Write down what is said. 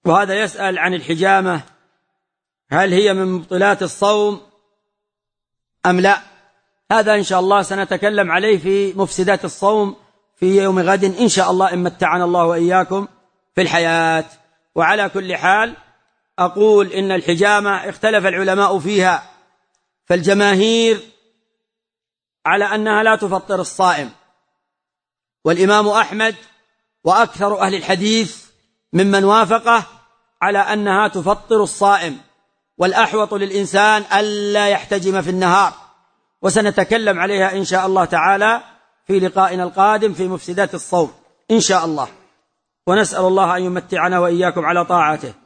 وهذا يسأل عن الحجامة، هل هي من مبطلات الصوم أم لا؟ هذا إن شاء الله سنتكلم عليه في مفسدات الصوم في يوم غد إن شاء الله، إن متعنا الله وإياكم في الحياة. وعلى كل حال أقول إن الحجامة اختلف العلماء فيها، فالجماهير على أنها لا تفطر الصائم، والإمام أحمد وأكثر أهل الحديث ممن وافقه على أنها تفطر الصائم، والأحوط للإنسان ألا يحتجم في النهار، وسنتكلم عليها إن شاء الله تعالى في لقائنا القادم في مفسدات الصوم إن شاء الله. ونسأل الله أن يمتعنا وإياكم على طاعته.